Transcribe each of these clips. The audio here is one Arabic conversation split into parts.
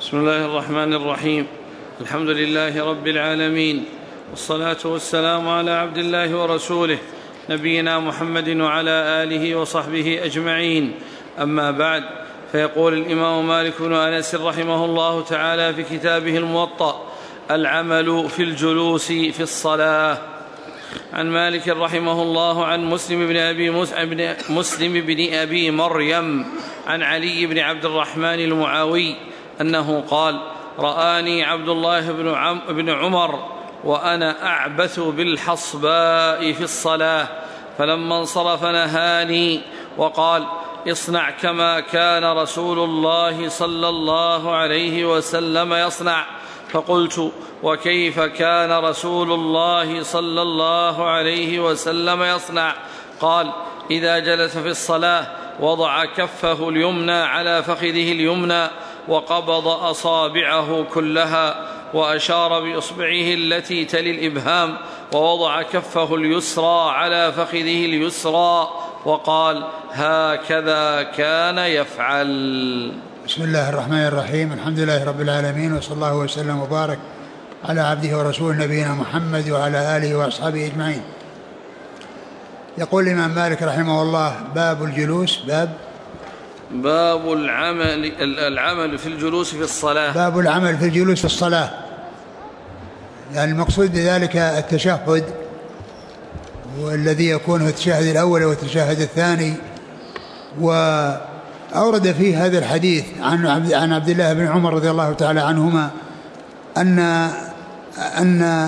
بسم الله الرحمن الرحيم. الحمد لله رب العالمين، والصلاة والسلام على عبد الله ورسوله نبينا محمد وعلى آله وصحبه أجمعين. أما بعد، فيقول الإمام مالك بن أنس رحمه الله تعالى في كتابه الموطأ: العمل في الجلوس في الصلاة. عن مالك رحمه الله عن مسلم بن أبي مريم عن علي بن عبد الرحمن المعاوي أنه قال: رآني عبد الله بن عمر وأنا أعبث بالحصباء في الصلاة، فلما انصرف نهاني وقال: اصنع كما كان رسول الله صلى الله عليه وسلم يصنع. فقلت: وكيف كان رسول الله صلى الله عليه وسلم يصنع؟ قال: إذا جلس في الصلاة وضع كفه اليمنى على فخذه اليمنى وقبض أصابعه كلها وأشار بإصبعه التي تلي الإبهام ووضع كفه اليسرى على فخذه اليسرى وقال: هكذا كان يفعل. بسم الله الرحمن الرحيم. الحمد لله رب العالمين، وصلى الله وسلم وبارك على عبده ورسوله نبينا محمد وعلى آله وأصحابه أجمعين. يقول الإمام مالك رحمه الله: باب الجلوس. باب العمل في الجلوس في الصلاة. باب العمل في الجلوس في الصلاة، يعني المقصود بذلك التشهد، والذي يكون في التشهد الأول والتشهد الثاني. وأورد فيه هذا الحديث عن عبد الله بن عمر رضي الله تعالى عنهما أن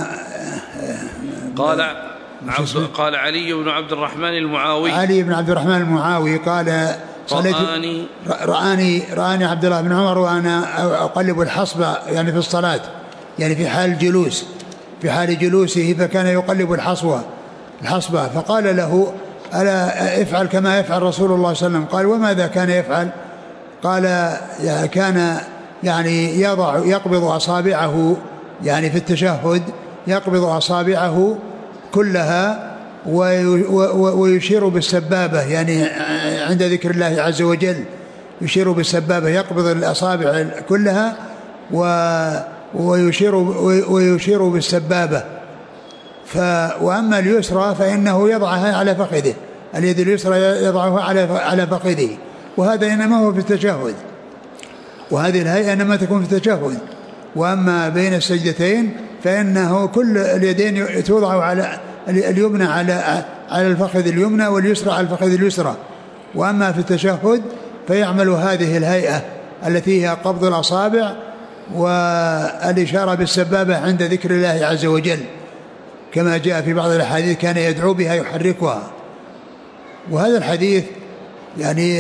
قال علي بن عبد الرحمن المعاوي قال: رآني عبد الله بن عمر وأنا أقلب الحصبة، يعني في الصلاة، يعني في حال جلوسه فكان يقلب الحصبة. فقال له: ألا افعل كما يفعل رسول الله صلى الله عليه وسلم؟ قال: وماذا كان يفعل؟ قال: كان يعني يقبض أصابعه، يعني في التشهد يقبض أصابعه كلها ويشير بالسبابة، يعني عند ذكر الله عز وجل يشير بالسبابة، يقبض الأصابع كلها ويشير بالسبابة. وأما اليسرى فإنه يضعها على فخذه، اليد اليسرى يضعها على فخذه، وهذا إنما هو في التشهد، وهذه الهيئة إنما تكون في التشهد. وأما بين السجدتين فإنه كل اليدين توضع على اليمنى على الفخذ اليمنى واليسرى على الفخذ اليسرى. وأما في التشهد فيعمل هذه الهيئة التي هي قبض الأصابع والإشارة بالسبابة عند ذكر الله عز وجل، كما جاء في بعض الأحاديث كان يدعو بها يحركها. وهذا الحديث يعني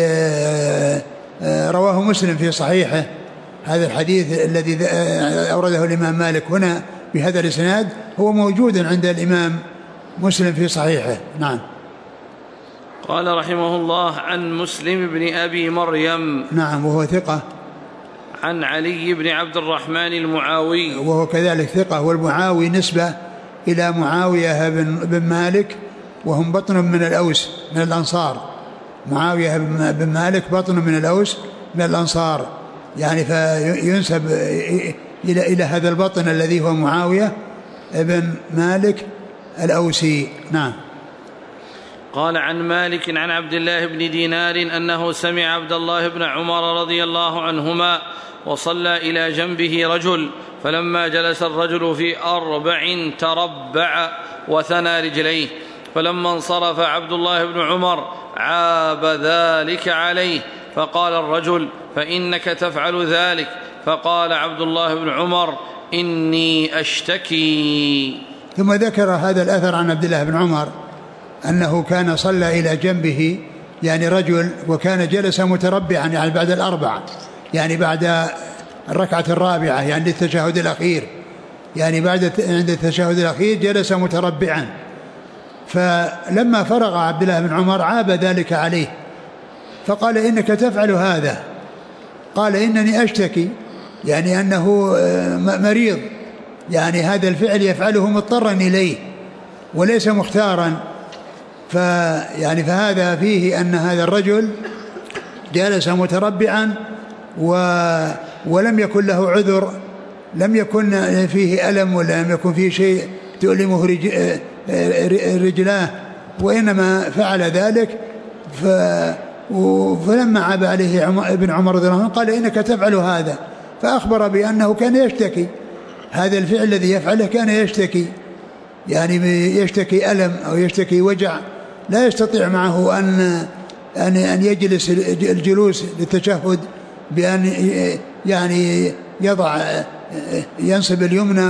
رواه مسلم في صحيحه. هذا الحديث الذي أورده الإمام مالك هنا بهذا الإسناد هو موجود عند الإمام مسلم في صحيحه. نعم. قال رحمه الله: عن مسلم بن أبي مريم، نعم، وهو ثقة. عن علي بن عبد الرحمن المعاوي، وهو كذلك ثقة. والمعاوي نسبة إلى معاوية بن مالك، وهم بطن من الأوس من الأنصار. معاوية بن مالك بطن من الأوس من الأنصار، يعني فينسب إلى هذا البطن الذي هو معاوية ابن مالك الأوسي. نعم. قال: عن مالك عن عبد الله بن دينار أنه سمع عبد الله بن عمر رضي الله عنهما وصلى إلى جنبه رجل، فلما جلس الرجل في 4 تربع وثنى رجليه، فلما انصرف عبد الله بن عمر عاب ذلك عليه، فقال الرجل: فإنك تفعل ذلك؟ فقال عبد الله بن عمر: إني أشتكي. ثم ذكر هذا الأثر عن عبد الله بن عمر أنه كان صلى إلى جنبه يعني رجل، وكان جلس متربعا، يعني بعد الأربع، يعني بعد الركعة الرابعة، يعني للتشهد الأخير، يعني عند التشهد الأخير جلس متربعا. فلما فرغ عبد الله بن عمر عاب ذلك عليه، فقال: إنك تفعل هذا؟ قال: إنني أشتكي، يعني أنه مريض، يعني هذا الفعل يفعله مضطرا إليه وليس مختارا. فهذا فيه أن هذا الرجل جلس متربعا ولم يكن له عذر، لم يكن فيه ألم ولا لم يكن فيه شيء تؤلمه رجلاه، وإنما فعل ذلك. فلما عاب عليه ابن عمر رضي الله عنه قال إنك تفعل هذا، فأخبر بأنه كان يشتكي، هذا الفعل الذي يفعله كان يشتكي، يعني يشتكي ألم أو يشتكي وجع، لا يستطيع معه أن يجلس الجلوس للتشهد بأن يعني ينصب اليمنى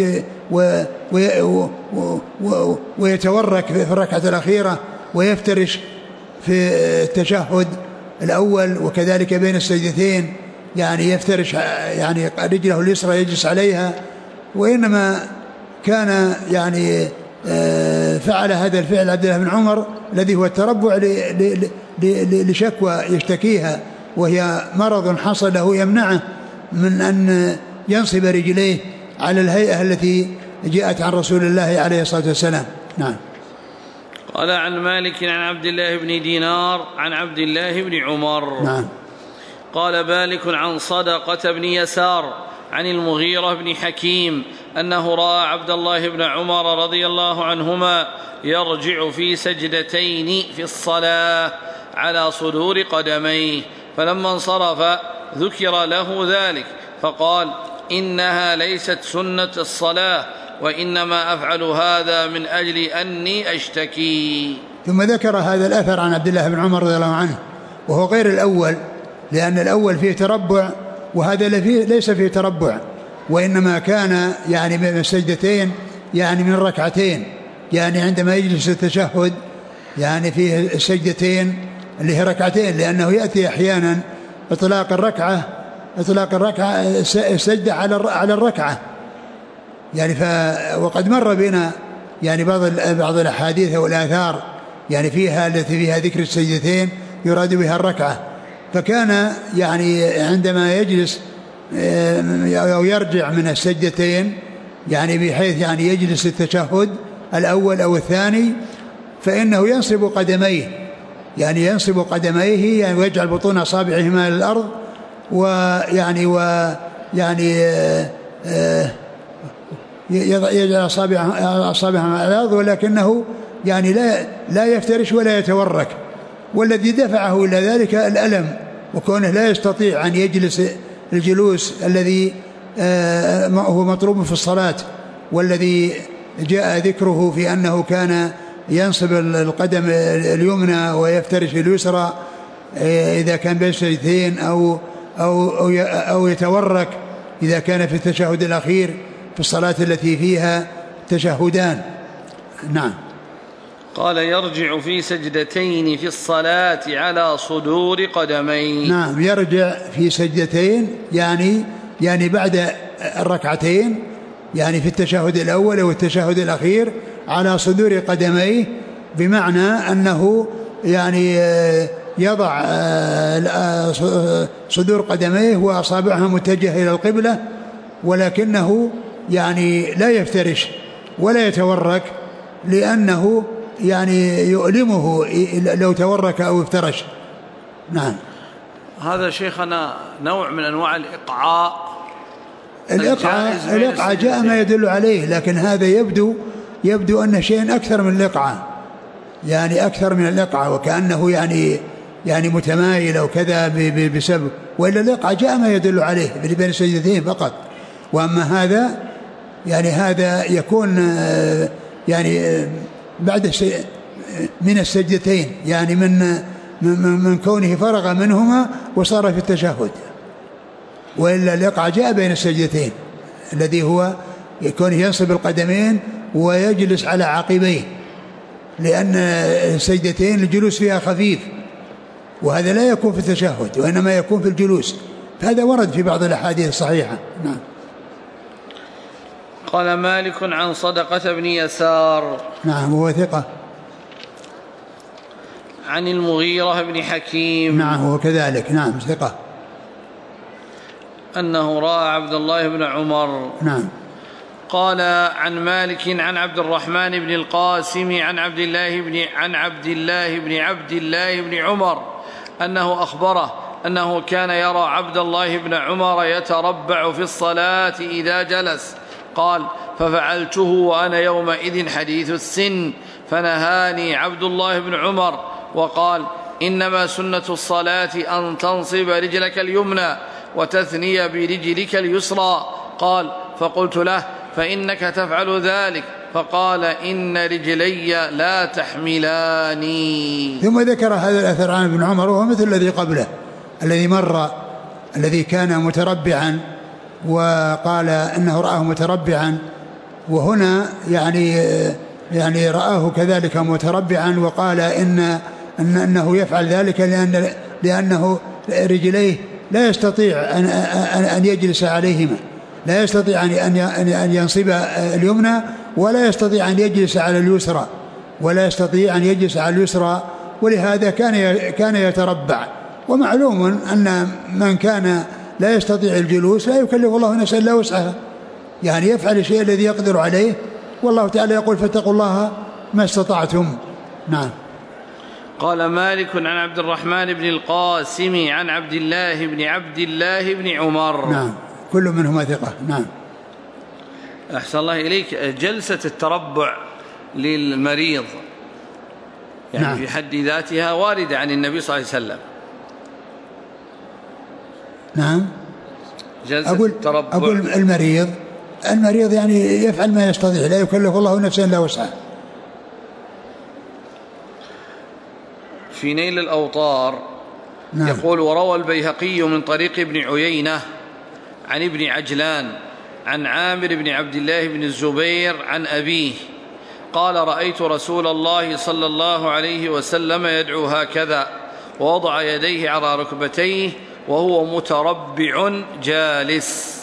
ويتورك في الركعة الأخيرة ويفترش في التشهد الأول، وكذلك بين السجدتين يعني يفترش يعني رجله اليسرى يجلس عليها، وإنما كان يعني فعل هذا الفعل عبد الله بن عمر الذي هو التربع لشكوى يشتكيها، وهي مرض حصل له يمنعه من أن ينصب رجليه على الهيئة التي جاءت عن رسول الله عليه الصلاة والسلام. نعم. قال عن مالك عن عبد الله بن دينار عن عبد الله بن عمر. نعم. قال مالك عن صدقة بن يسار عن المغيرة بن حكيم أنه رأى عبد الله بن عمر رضي الله عنهما يرجع في سجدتين في الصلاة على صدور قدميه، فلما انصرف ذكر له ذلك فقال إنها ليست سنة الصلاة، وإنما أفعل هذا من أجل أني أشتكي. ثم ذكر هذا الأثر عن عبد الله بن عمر رضي الله عنه، وهو غير الأول، لأن الأول فيه تربع وهذا ليس فيه تربع، وإنما كان يعني من السجدتين يعني من الركعتين، يعني عندما يجلس التشهد يعني فيه السجدتين اللي هي ركعتين، لأنه يأتي أحيانا إطلاق الركعة السجدة على الركعة يعني. وقد مر بنا يعني بعض الأحاديث والآثار يعني فيها التي فيها ذكر السجدتين يراد بها الركعة، فكان يعني عندما يجلس أو يرجع من السجدتين يعني بحيث يعني يجلس التشهد الأول أو الثاني، فإنه ينصب قدميه، يعني ينصب قدميه يعني ويجعل بطون أصابعهما للأرض، ويعني يجعل أصابعهما على الأرض، ولكنه يعني لا يفترش ولا يتورك. والذي دفعه إلى ذلك الألم، وكونه لا يستطيع أن يجلس الجلوس الذي هو مطلوب في الصلاة، والذي جاء ذكره في أنه كان ينصب القدم اليمنى ويفترش اليسرى إذا كان بين السجدتين أو يتورك إذا كان في التشهد الأخير في الصلاة التي فيها تشهدان. نعم. قال يرجع في سجدتين في الصلاة على صدور قدميه. نعم، يرجع في سجدتين يعني بعد الركعتين يعني في التشهد الأول والتشهد الأخير على صدور قدميه، بمعنى أنه يعني يضع صدور قدميه وأصابعها متجهة إلى القبلة، ولكنه يعني لا يفترش ولا يتورك، لأنه يعني يؤلمه لو تورك أو افترش. نعم. هذا شيخنا نوع من أنواع الإقعاء. الإقعاء جاء ما يدل عليه، لكن هذا يبدو أنه شيء أكثر من الإقعاء، يعني أكثر من الإقعاء، وكأنه يعني متمايل أو كذا بسبب، وإلا الإقعاء جاء ما يدل عليه بين السجدتين فقط. وأما هذا يكون يعني بعد من السجدتين، يعني من كونه فرغ منهما وصار في التشهد، وإلا الإقعاء جاء بين السجدتين الذي هو يكون ينصب القدمين ويجلس على عقبيه، لأن السجدتين الجلوس فيها خفيف، وهذا لا يكون في التشهد وإنما يكون في الجلوس، فهذا ورد في بعض الأحاديث الصحيحة. نعم. قال مالك عن صدقة بن يسار. نعم، هو ثقة. عن المغيرة بن حكيم. نعم، هو كذلك. نعم، ثقة. أنه رأى عبد الله بن عمر. نعم. قال عن مالك عن عبد الرحمن بن القاسم عن عبد الله بن عمر أنه أخبره أنه كان يرى عبد الله بن عمر يتربع في الصلاة إذا جلس. قال: ففعلته وأنا يومئذ حديث السن، فنهاني عبد الله بن عمر وقال: إنما سنة الصلاة أن تنصب رجلك اليمنى وتثني برجلك اليسرى. قال: فقلت له: فإنك تفعل ذلك؟ فقال: إن رجلي لا تحملاني. ثم ذكر هذا الأثر عن ابن عمر وهو مثل الذي قبله الذي مر، الذي كان متربعا وقال إنه رآه متربعا، وهنا يعني رآه كذلك متربعا وقال إنه يفعل ذلك لأنه رجليه لا يستطيع أن يجلس عليهما، لا يستطيع أن ينصب اليمنى ولا يستطيع أن يجلس على اليسرى، ولهذا كان يتربع. ومعلوم أن من كان لا يستطيع الجلوس لا يكلف الله نفسا إلا وسعها، يعني يفعل الشيء الذي يقدر عليه، والله تعالى يقول: فاتقوا الله ما استطعتم. نعم. قال مالك عن عبد الرحمن بن القاسم عن عبد الله بن عمر. نعم، كل منهما ثقة. نعم. أحسن الله إليك. جلسة التربع للمريض يعني نعم. في حد ذاتها واردة عن النبي صلى الله عليه وسلم. نعم. التربع. أقول المريض يعني يفعل ما يستطيع، لا يكلف الله نفسا إلا وسعها. في نيل الأوطار نعم. يقول: وروى البيهقي من طريق ابن عيينة عن ابن عجلان عن عامر بن عبد الله بن الزبير عن أبيه قال: رأيت رسول الله صلى الله عليه وسلم يدعو هكذا، ووضع يديه على ركبتيه وهو متربع جالس.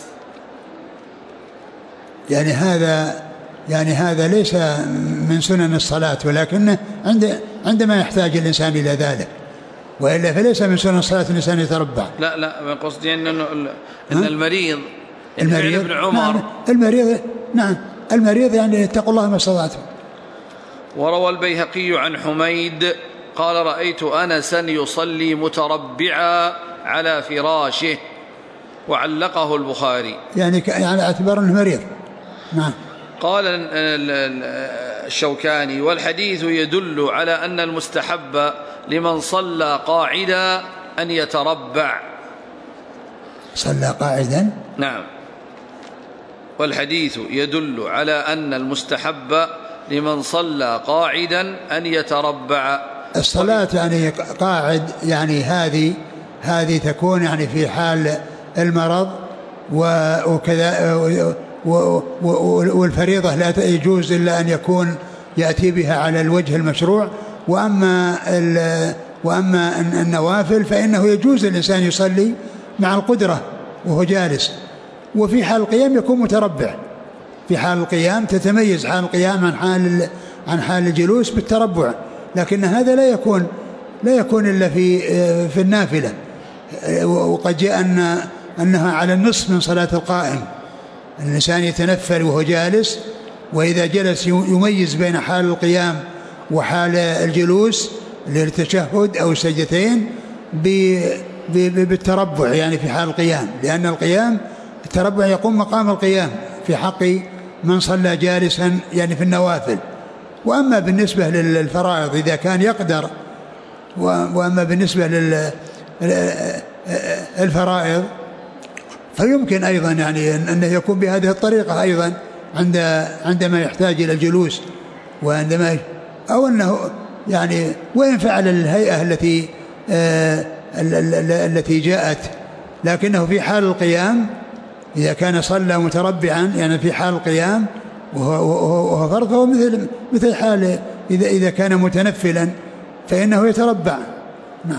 يعني هذا ليس من سنن الصلاة، ولكنه عندما يحتاج الإنسان إلى ذلك، وإلا فليس من سنن الصلاة الإنسان يتربع. لا قصدي أن المريض ابن عمر نعم. المريض يعني اتقوا الله ما استطعتم. وروى البيهقي عن حميد قال: رأيت أنسا يصلي متربعا على فراشه، وعلقه البخاري يعني على اعتبار أنه مريض. نعم. قال الشوكاني: والحديث يدل على أن المستحب لمن صلى قاعدا أن يتربع. صلى قاعدا؟ نعم. والحديث يدل على أن المستحب لمن صلى قاعدا أن يتربع. الصلاة يعني قاعد، يعني هذه تكون يعني في حال المرض وكذا، والفريضة لا يجوز إلا أن يكون يأتي بها على الوجه المشروع. وأما النوافل فإنه يجوز الإنسان يصلي مع القدرة وهو جالس، وفي حال القيام يكون متربع. في حال القيام تتميز حال القيام عن حال الجلوس بالتربع، لكن هذا لا يكون إلا في النافلة. وقد جاء أنها على النصف من صلاة القائم، الإنسان يتنفل وهو جالس، وإذا جلس يميز بين حال القيام وحال الجلوس للتشهد أو السجدتين بالتربع، يعني في حال القيام، لأن التربع يقوم مقام القيام في حق من صلى جالسا يعني في النوافل. وأما بالنسبة للفرائض إذا كان يقدر، وأما بالنسبة للفرائض فيمكن أيضا يعني أنه يكون بهذه الطريقة أيضا عندما يحتاج إلى الجلوس، وعندما أو أنه يعني وإن فعل الهيئة التي جاءت، لكنه في حال القيام إذا كان صلى متربعا يعني في حال القيام وهو فرض، فهو مثل حال إذا كان متنفلا فإنه يتربع. نعم.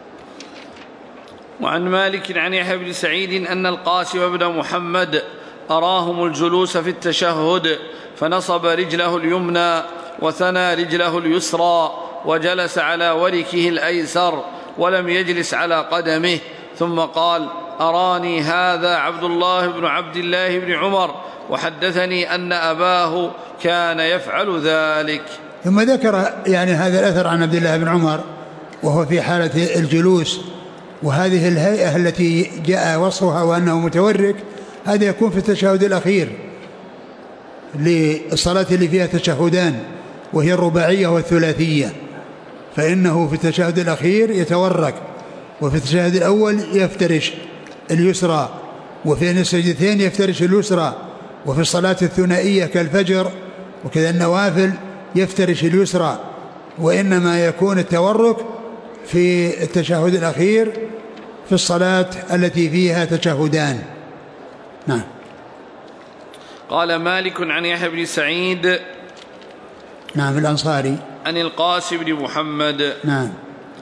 وعن مالك عن يحيى بن سعيد أن القاسم بن محمد أراهم الجلوس في التشهد، فنصب رجله اليمنى وثنى رجله اليسرى وجلس على وركه الأيسر ولم يجلس على قدمه، ثم قال: أراني هذا عبد الله بن عمر، وحدثني أن أباه كان يفعل ذلك. ثم ذكر يعني هذا الأثر عن عبد الله بن عمر وهو في حالة الجلوس، وهذه الهيئة التي جاء وصفها وأنه متورك هذا يكون في التشهد الأخير للصلاة اللي فيها تشهدان وهي الرباعية والثلاثية، فإنه في التشهد الأخير يتورك، وفي التشهد الأول يفترش اليسرى، وفي السجدتين يفترش اليسرى، وفي الصلاة الثنائية كالفجر وكذا النوافل يفترش اليسرى، وإنما يكون التورك في التشهد الأخير في الصلاة التي فيها تشهدان. نعم. قال مالك عن يحيى بن سعيد نعم الأنصاري عن القاسم بن محمد نعم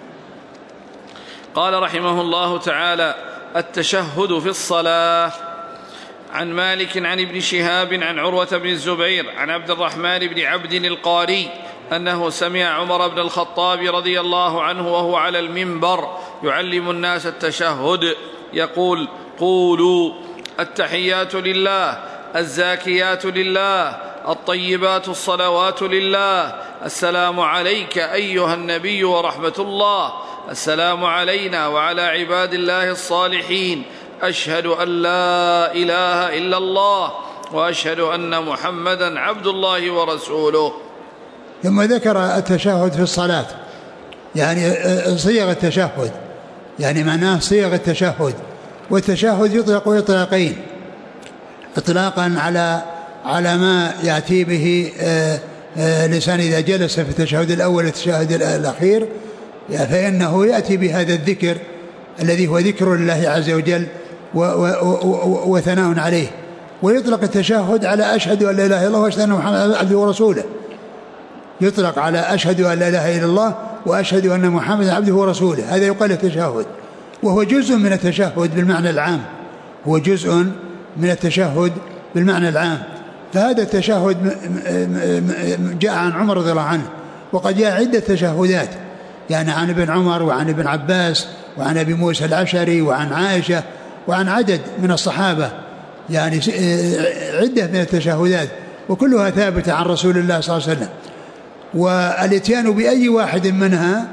قال رحمه الله تعالى: التشهد في الصلاة. عن مالك عن ابن شهاب عن عروة بن الزبير عن عبد الرحمن بن عبد القاري أنه سمع عمر بن الخطاب رضي الله عنه وهو على المنبر يعلم الناس التشهد يقول: قولوا التحيات لله، الزاكيات لله، الطيبات الصلوات لله، السلام عليك أيها النبي ورحمة الله، السلام علينا وعلى عباد الله الصالحين، أشهد أن لا إله إلا الله وأشهد أن محمدا عبد الله ورسوله. ثم ذكر التشهد في الصلاة، يعني صيغ التشهد، يعني معناه صيغ التشهد. والتشهد يطلق إطلاقين: إطلاقا على ما يأتي به لسان إذا جلس في التشهد الأول والتشهد الأخير، فإنه يأتي بهذا الذكر الذي هو ذكر لله عز وجل وثناء عليه. ويطلق التشهد على أشهد أن لا إله إلا الله وأشهد أن محمدا عبده ورسوله، يطلق على أشهد أن لا إله إلا الله وأشهد أن محمدا عبده ورسوله، هذا يقال التشهد، وهو جزء من التشهد بالمعنى العام، هو جزء من التشهد بالمعنى العام. فهذا التشهد جاء عن عمر رضي الله عنه، وقد جاء عدة تشهدات، يعني عن ابن عمر وعن ابن عباس وعن أبي موسى الأشعري وعن عائشة وعن عدد من الصحابة، يعني عدة من التشهدات، وكلها ثابتة عن رسول الله صلى الله عليه وسلم. والاتيان بأي واحد منها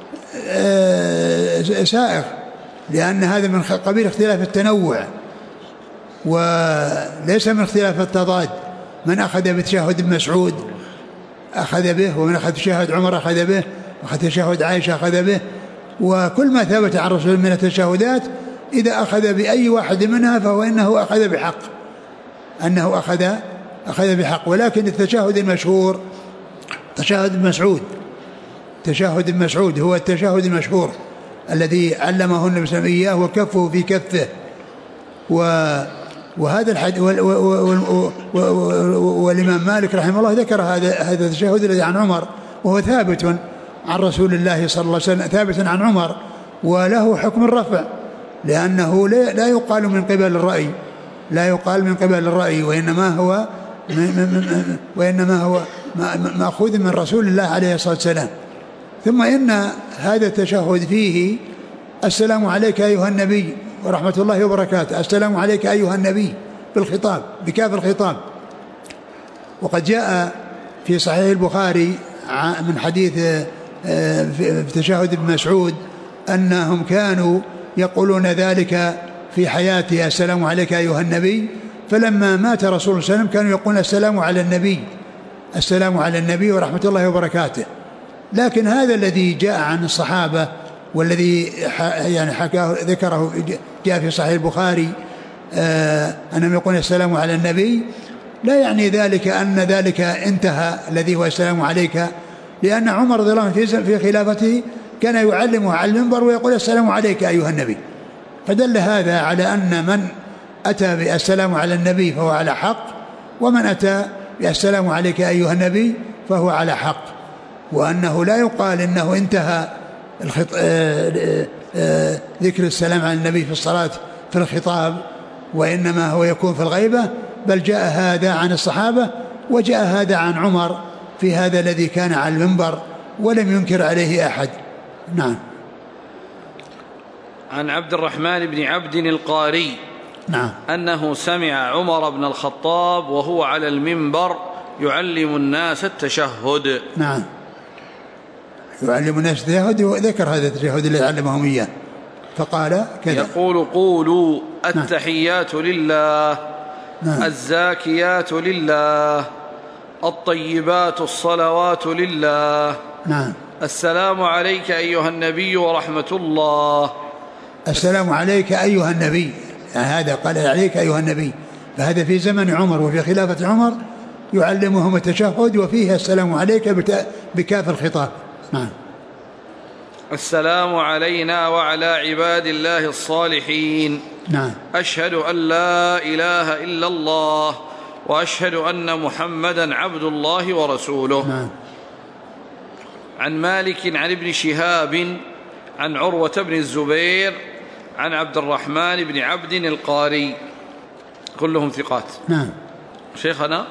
سائغ، لأن هذا من قبيل اختلاف التنوع وليس من اختلاف التضاد. من أخذ بتشهد ابن مسعود أخذ به، ومن أخذ تشهد عمر أخذ به، وأخذ تشهد عائشة أخذ به، وكل ما ثبت عن رسول من التشهدات إذا أخذ بأي واحد منها فهو إنه أخذ بحق، أنه أخذ بحق. ولكن التشهد المشهور تشهد ابن مسعود، تشهد ابن مسعود هو التشهد المشهور الذي علمه النبي صلى الله عليه وسلم إياه وكفه في كفه. وهذا الحديث والإمام مالك رحمه الله ذكر هذا التشهد الذي عن عمر، وهو ثابت عن رسول الله صلى الله عليه وسلم، ثابت عن عمر، وله حكم الرفع، لأنه لا يقال من قبل الرأي، لا يقال من قبل الرأي، وإنما هو مأخوذ من رسول الله عليه الصلاة والسلام. ثم إن هذا التشهد فيه السلام عليك أيها النبي ورحمة الله وبركاته، السلام عليك أيها النبي بالخطاب بكاف الخطاب. وقد جاء في صحيح البخاري من حديث في تشهد ابن مسعود أنهم كانوا يقولون ذلك في حياته، السلام عليك أيها النبي، فلما مات رسول الله صلى الله عليه وسلم كانوا يقولون السلام على النبي، السلام على النبي ورحمة الله وبركاته. لكن هذا الذي جاء عن الصحابة والذي يعني حكاه ذكره جاء في صحيح البخاري أنهم يقولون السلام على النبي، لا يعني ذلك أن ذلك انتهى الذي هو السلام عليك، لأن عمر رضي الله عنه في خلافته كان يعلمه على المنبر ويقول السلام عليك أيها النبي. فدل هذا على أن من أتى بالسلام على النبي فهو على حق، ومن أتى بالسلام عليك أيها النبي فهو على حق، وأنه لا يقال إنه انتهى ذكر السلام على النبي في الصلاة في الخطاب، وإنما هو يكون في الغيبة. بل جاء هذا عن الصحابة وجاء هذا عن عمر في هذا الذي كان على المنبر ولم ينكر عليه أحد. نعم. عن عبد الرحمن بن عبد القاري نعم أنه سمع عمر بن الخطاب وهو على المنبر يعلم الناس التشهد. نعم، يعلم الناس التشهد، وذكر هذا التشهد الذي علمهم إياه. فقال كذا. يقول قولوا التحيات لله، الزاكيات لله، الطيبات الصلوات لله، السلام عليك أيها النبي ورحمة الله. السلام عليك أيها النبي، يعني هذا قال عليك أيها النبي، فهذا في زمن عمر وفي خلافة عمر يعلمهم التشهد وفيه السلام عليك بكاف الخطاب. السلام علينا وعلى عباد الله الصالحين. أشهد أن لا إله إلا الله وأشهد أن محمدا عبد الله ورسوله. عن مالك عن ابن شهاب عن عروة بن الزبير عن عبد الرحمن بن عبد القاري، كلهم ثقات. شيخنا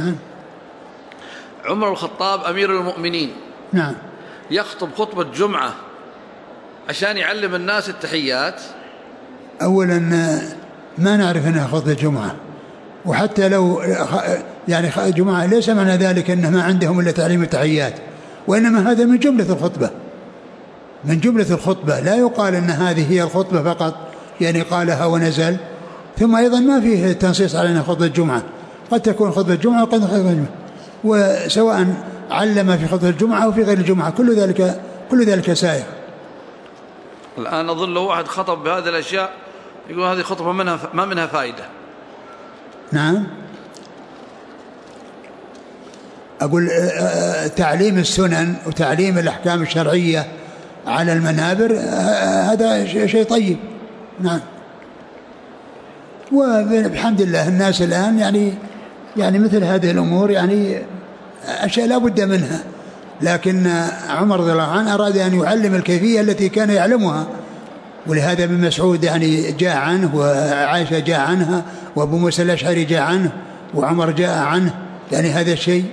عمر الخطاب أمير المؤمنين يخطب خطبة جمعة عشان يعلم الناس التحيات. أولا ما نعرف أنها خطبة جمعة، وحتى لو يعني جمعة ليس معنى ذلك أنه ما عندهم إلا تعليم التحيات، وإنما هذا من جملة الخطبة، من جملة الخطبة. لا يقال أن هذه هي الخطبة فقط، يعني قالها ونزل. ثم أيضا ما فيه تنصيص على أنها خطبة جمعة، قد تكون خطبة جمعة وقد تكون خطبة جمعة، وسواء علم في خطبة الجمعة أو في غير الجمعة كل ذلك سائر. الآن أظن لو واحد خطب بهذه الأشياء يقول هذه خطبة ما منها فائدة. أقول تعليم السنن وتعليم الأحكام الشرعية على المنابر هذا شيء طيب. وبحمد الله الناس الآن يعني مثل هذه الأمور يعني أشياء لا بد منها، لكن عمر رضي الله عنه أراد أن يعلم الكيفية التي كان يعلمها، ولهذا ابن مسعود يعني جاء عنه، وعائشة جاء عنها، وأبو موسى الأشعري جاء عنه، وعمر جاء عنه، يعني هذا الشيء.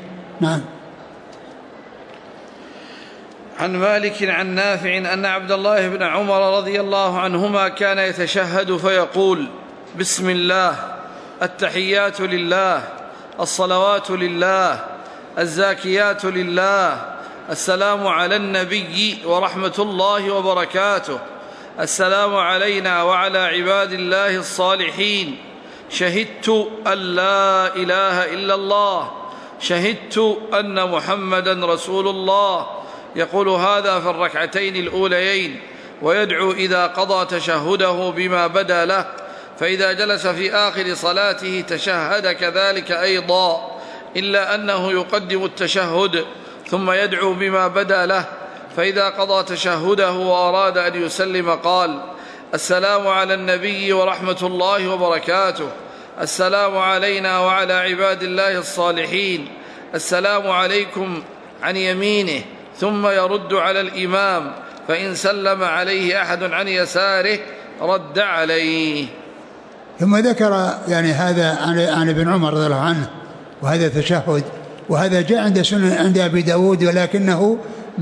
عن مالك عن نافع أن عبد الله بن عمر رضي الله عنهما كان يتشهد فيقول: بسم الله، التحيات لله، الصلوات لله، الزاكيات لله، السلام على النبي ورحمة الله وبركاته، السلام علينا وعلى عباد الله الصالحين، شهدت أن لا إله إلا الله، شهدت أن محمدا رسول الله. يقول هذا في الركعتين الأوليين، ويدعو إذا قضى تشهده بما بدا له، فإذا جلس في آخر صلاته تشهد كذلك أيضا، إلا أنه يقدم التشهد ثم يدعو بما بدا له، فإذا قضى تشهده وأراد أن يسلم قال: السلام على النبي ورحمة الله وبركاته، السلام علينا وعلى عباد الله الصالحين، السلام عليكم، عن يمينه، ثم يرد على الإمام، فإن سلم عليه أحد عن يساره رد عليه. ثم ذكر يعني هذا عن ابن عمر رضي الله عنه، وهذا تشهد، وهذا جاء عند أبي داود، ولكنه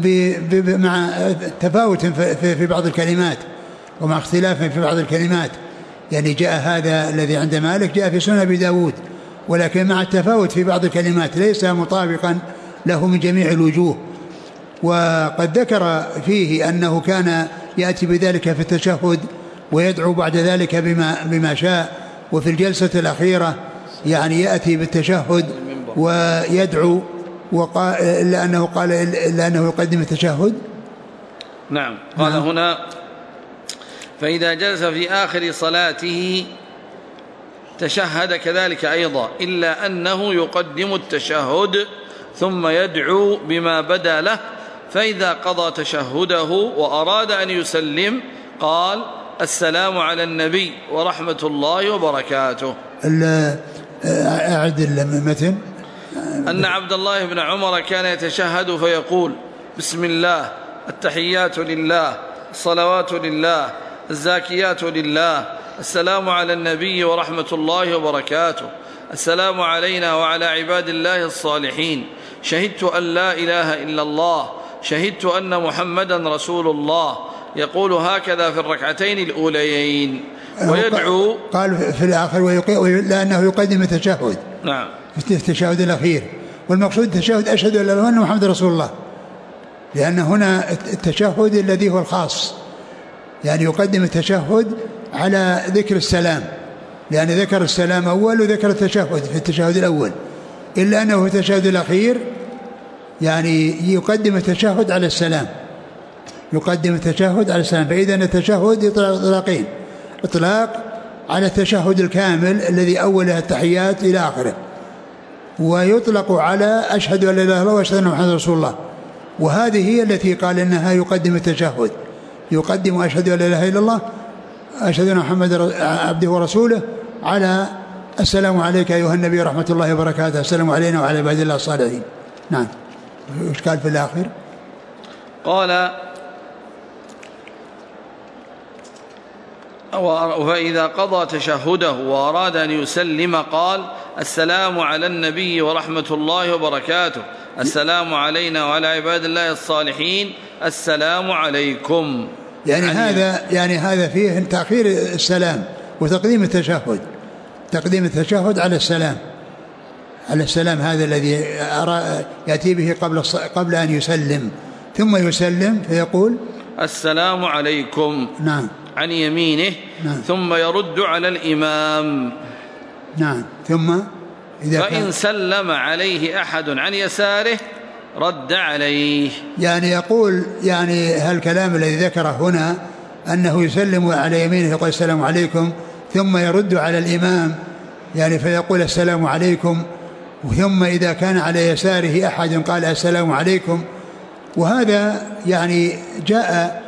مع تفاوت في بعض الكلمات ومع اختلاف في بعض الكلمات. يعني جاء هذا الذي عند مالك جاء في سنن أبي داود، ولكن مع التفاوت في بعض الكلمات ليس مطابقا له من جميع الوجوه. وقد ذكر فيه أنه كان يأتي بذلك في التشهد ويدعو بعد ذلك بما شاء، وفي الجلسة الأخيرة يعني يأتي بالتشهد ويدعو، وقال إلا أنه يقدم التشهد. نعم، قال هنا: فإذا جلس في آخر صلاته تشهد كذلك أيضا، إلا أنه يقدم التشهد ثم يدعو بما بدا له، فإذا قضى تشهده وأراد أن يسلم قال: السلام على النبي ورحمة الله وبركاته. أعد المتن. أن عبد الله بن عمر كان يتشهد فيقول: بسم الله، التحيات لله، الصلوات لله، الزاكيات لله، السلام على النبي ورحمة الله وبركاته، السلام علينا وعلى عباد الله الصالحين، شهدت أن لا إله إلا الله، شهدت أن محمدا رسول الله. يقول هكذا في الركعتين الأوليين، ويدعو. قال في الآخر لأنه يقدم التشهد. نعم، في التشهد الأخير، والمقصود التشهد أشهد أن لا إله إلا الله محمد رسول الله، لأن هنا التشهد الذي هو الخاص، يعني يقدم التشهد على ذكر السلام، لأن ذكر السلام أول وذكر التشهد في التشهد الأول، إلا أنه في التشهد الأخير يعني يقدم التشهد على السلام، يقدم التشهد على السلام. فإذا التشهد إطلاقين: إطلاق على التشهد الكامل الذي أوله التحيات إلى آخره، ويطلق على أشهد أن لا إله إلا الله وأشهد أن محمدا رسول الله. وهذه هي التي قال إنها يقدم التشهد، يقدم أشهد أن لا إله إلا الله أشهد أن محمدا عبده ورسوله على السلام عليك أيها النبي ورحمة الله وبركاته، السلام علينا وعلى عباد الله الصالحين. نعم. وش قال في الآخر؟ قال: فإذا قضى تشهده وأراد أن يسلم قال: السلام على النبي ورحمة الله وبركاته، السلام علينا وعلى عباد الله الصالحين، السلام عليكم. يعني هذا فيه تأخير السلام وتقديم التشهد، تقديم التشهد على السلام، على السلام هذا الذي يأتي به قبل أن يسلم، ثم يسلم فيقول السلام عليكم. نعم. عن يمينه. نعم. ثم يرد على الإمام. نعم. ثم إذا فإن سلم عليه أحد عن يساره رد عليه. يعني يقول يعني هالكلام الذي ذكره هنا أنه يسلم على يمينه يقول السلام عليكم، ثم يرد على الإمام يعني فيقول السلام عليكم، ثم إذا كان على يساره أحد قال السلام عليكم. وهذا يعني جاء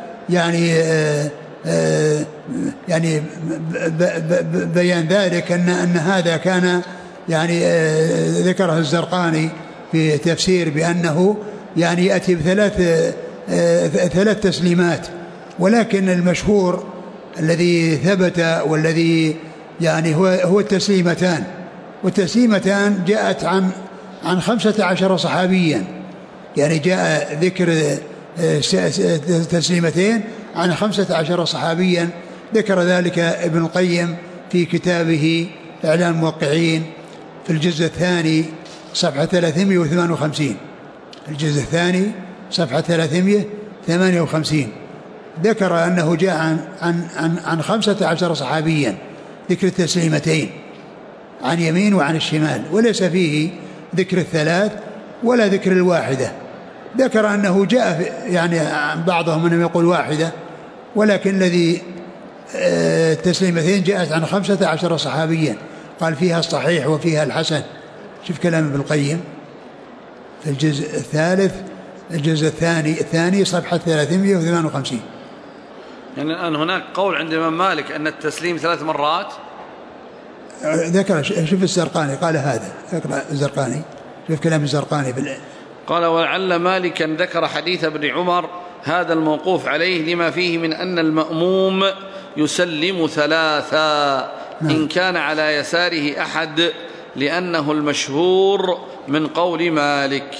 يعني بيان ذلك أن هذا كان يعني ذكره الزرقاني في تفسير بأنه يعني يأتي ثلاث تسليمات، ولكن المشهور الذي ثبت والذي يعني هو التسليمتان، والتسليمتان جاءت عن 15 صحابيا، يعني جاء ذكر تسليمتين عن 15 صحابيا، ذكر ذلك ابن القيم في كتابه إعلام الموقعين في الجزء الثاني صفحة 358، الجزء الثاني صفحة 358 ذكر أنه جاء عن 15 صحابيا ذكر التسليمتين عن يمين وعن الشمال، وليس فيه ذكر الثلاث ولا ذكر الواحدة. ذكر أنه جاء يعني بعضهم أنه يقول واحدة، ولكن الذي التسليمتين جاءت عن 15 صحابيا، قال فيها الصحيح وفيها الحسن. شوف كلام ابن القيم في الجزء الثالث الجزء الثاني صفحة 358. يعني الآن هناك قول عند الإمام مالك أن التسليم 3 مرات. ذكر شوف الزرقاني قال هذا، اقرأ الزرقاني شوف كلام الزرقاني قال: ولعل مالكا ذكر حديث ابن عمر هذا الموقوف عليه لما فيه من أن المأموم يسلم 3 إن كان على يساره أحد، لأنه المشهور من قول مالك.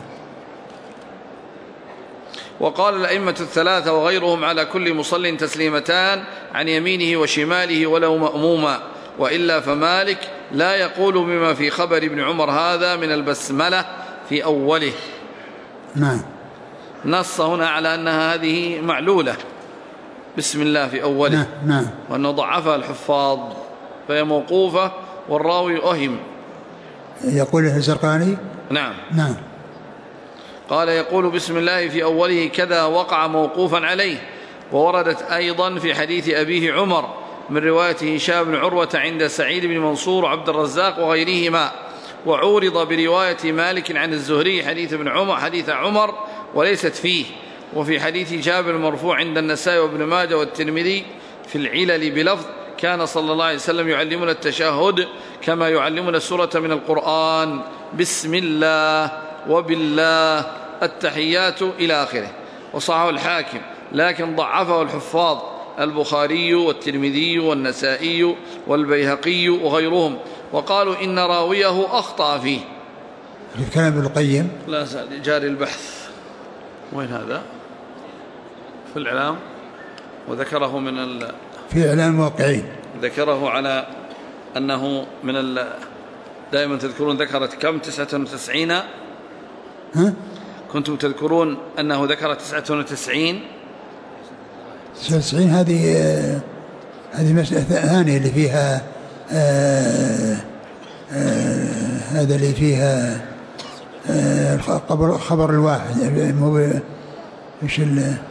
وقال الأئمة 3 وغيرهم على كل مصل تسليمتان عن يمينه وشماله ولو مأموما، وإلا فمالك لا يقول بما في خبر ابن عمر هذا من البسملة في أوله. نص هنا على أنها هذه معلولة بسم الله في أوله، وأنه ضعفها الحفاظ فهي موقوفة والراوي أهم. يقول الزرقاني نعم. قال: يقول بسم الله في أوله كذا وقع موقوفا عليه، ووردت أيضا في حديث أبيه عمر من رواية هشام بن عروة عند سعيد بن منصور وعبد الرزاق وغيرهما، وعورض برواية مالك عن الزهري حديث عمر وليست فيه، وفي حديث جابر المرفوع عند النسائي وابن ماجه والترمذي في العلل بلفظ: كان صلى الله عليه وسلم يعلمنا التشهد كما يعلمنا السورة من القرآن، بسم الله وبالله التحيات إلى آخره. وصححه الحاكم لكن ضعفه الحفاظ البخاري والترمذي والنسائي والبيهقي وغيرهم، وقالوا إن راويه أخطأ فيه. في كلام ابن القيم لا جاري البحث. وين هذا؟ في الإعلام، وذكره في إعلام الموقعين، ذكره على أنه من دائما تذكرون ذكرت كم 99. كنتم تذكرون أنه ذكر 99 99 هذه مسألة ثانية اللي فيها هذا اللي فيها خبر الواحد ايش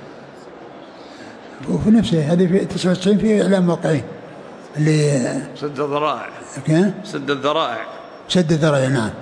وفي نفسه هذه في 99 في إعلام موقعين اللي سد الذرائع. سد الذرائع نعم.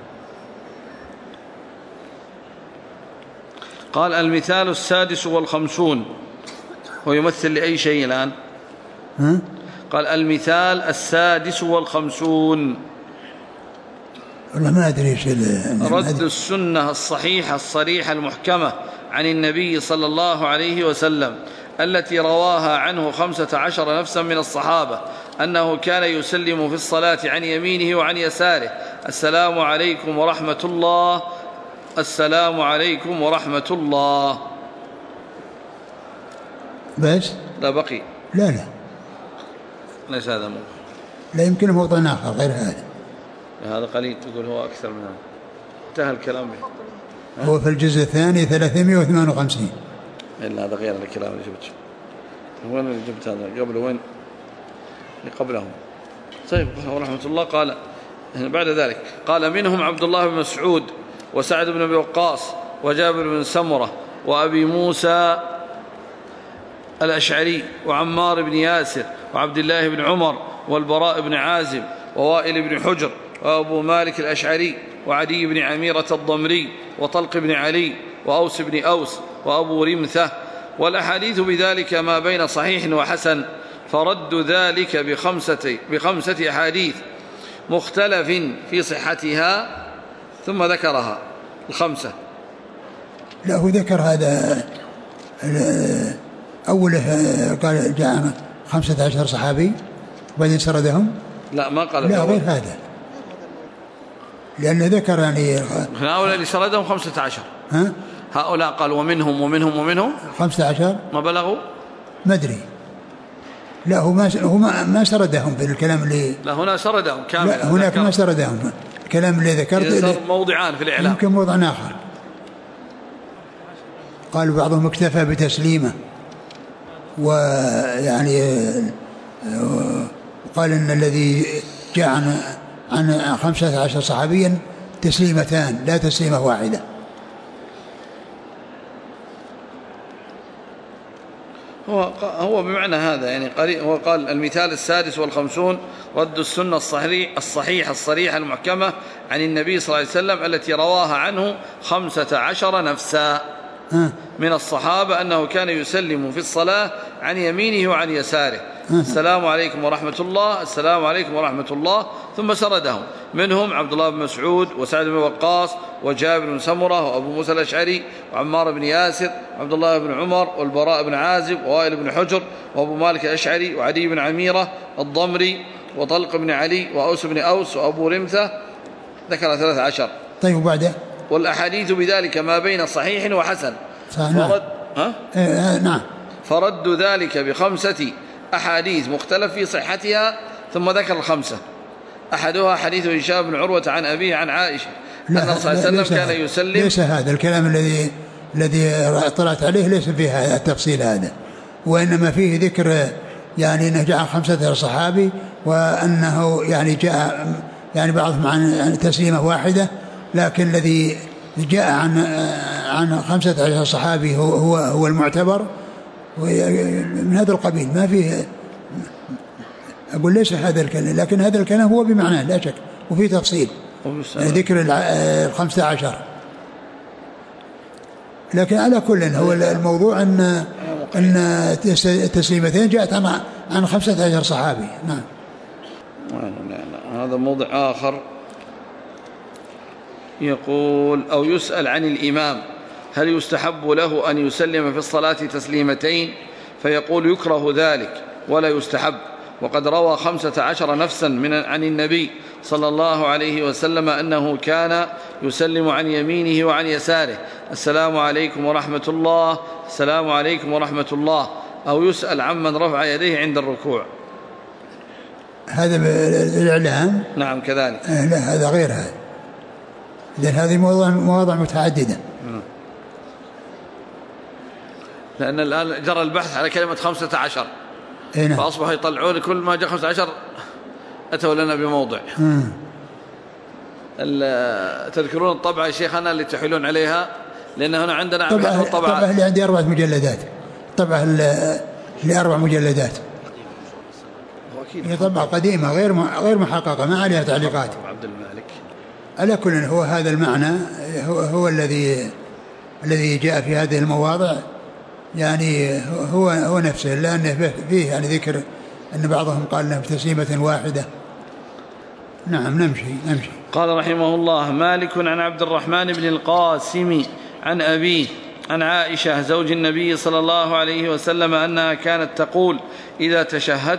قال المثال 56 هو يمثل لأي شيء الآن؟ قال المثال 56 والله ما أدري ايش رد السنة الصحيحة الصريحة المحكمة عن النبي صلى الله عليه وسلم التي رواها عنه 15 نفسا من الصحابة أنه كان يسلم في الصلاة عن يمينه وعن يساره السلام عليكم ورحمة الله السلام عليكم ورحمة الله. بس لا بقي لا ليس هذا موضوع. لا يمكن موضوع آخر غير هذا قليل تقول هو أكثر من هذا انتهى الكلام به. هو في الجزء الثاني 358. إلا هذا غير الكلام اللي جبته. وين اللي جبت هذا قبل وين اللي قبلهم؟ طيب ورحمة الله. قال بعد ذلك قال منهم عبد الله بن مسعود وسعد بن أبي وقاص وجابر بن سمرة وأبي موسى الأشعري وعمار بن ياسر وعبد الله بن عمر والبراء بن عازب ووائل بن حجر وأبو مالك الأشعري وعدي بن عميرة الضمري وطلق بن علي وأوس بن أوس وأبو رمثة. والأحاديث بذلك ما بين صحيح وحسن فرد ذلك بخمسة أحاديث مختلف في صحتها ثم ذكرها الخمسة. لا هو ذكر هذا أوله قال جاء 15 صحابي وبعدين سردهم. لا ما قال لا غير هذا لأنه ذكر يعني هؤلاء اللي سردهم 15. هؤلاء قال ومنهم 15 ما بلغوا ما أدري. لا هو ما سردهم في الكلام اللي لا هنا سردهم كامل. لا هناك ما سردهم الكلام اللي ذكرت موضعان في الإعلام يمكن موضع آخر. قال بعضهم اكتفى بتسليمه ويعني قال إن الذي جاء عن 15 صحابيا تسليمتان لا تسليمة واحدة. هو بمعنى هذا يعني هو قال المثال 56 رد السنة الصحيحة الصريحة المحكمة عن النبي صلى الله عليه وسلم التي رواها عنه 15 نفسا من الصحابة أنه كان يسلم في الصلاة عن يمينه وعن يساره السلام عليكم ورحمة الله السلام عليكم ورحمة الله ثم سردهم. منهم عبد الله بن مسعود وسعد بن وقاص وجابر بن سمرة وأبو موسى الأشعري وعمار بن ياسر وعبد الله بن عمر والبراء بن عازب ووائل بن حجر وأبو مالك الأشعري وعدي بن عميرة الضمري وطلق بن علي وأوس بن أوس وأبو رمثة ذكر 13. طيب وبعده والأحاديث بذلك ما بين صحيح وحسن نعم فرد ذلك بخمسة أحاديث مختلف في صحتها ثم ذكر الخمسة. أحدها حديث هشام بن عروة عن أبيه عن عائشة أن الرسول صلى الله عليه وسلم كان يسلم. ليس هذا الكلام الذي طلعت عليه ليس فيه التفصيل هذا وإنما فيه ذكر يعني أنه جاء 15 صحابي وأنه يعني جاء يعني بعضهم عن تسليمة واحدة لكن الذي جاء عن 15 صحابي هو المعتبر من هذا القبيل. ما فيه أقول ليس هذا الكلام لكن هذا الكلام هو بمعناه لا شك وفيه تفصيل ذكر 15 لكن على كل هو الموضوع أن التسليمتين جاءت عن 15 صحابي. نعم هذا موضع آخر. يقول أو يسأل عن الإمام هل يستحب له أن يسلم في الصلاة تسليمتين فيقول يكره ذلك ولا يستحب وقد روى 15 نفسا عن النبي صلى الله عليه وسلم أنه كان يسلم عن يمينه وعن يساره السلام عليكم ورحمة الله السلام عليكم ورحمة الله. أو يسأل عمن رفع يديه عند الركوع. هذا الإعلام نعم كذلك. لا هذا غير هذا لأن هذه مواضع متعددة. لأن الآن جرى البحث على كلمة 15 فأصبحوا يطلعون كل ما جاء 15 أتوا لنا بموضع. تذكرون الطبعة يا شيخنا اللي تحيلون عليها؟ لأن هنا عندنا طبعة اللي عندي 4 مجلدات، طبعة اللي 4 مجلدات، هي طبعة قديمة غير محققة ما عليها تعليقات. عبد المالك على كل هو هذا المعنى هو الذي جاء في هذه المواضع، يعني هو نفسه، لأنه فيه يعني ذكر أن بعضهم قال له بتسليمة واحدة. نعم نمشي. قال رحمه الله: مالك عن عبد الرحمن بن القاسم عن أبيه عن عائشة زوج النبي صلى الله عليه وسلم أنها كانت تقول: إذا تشهدت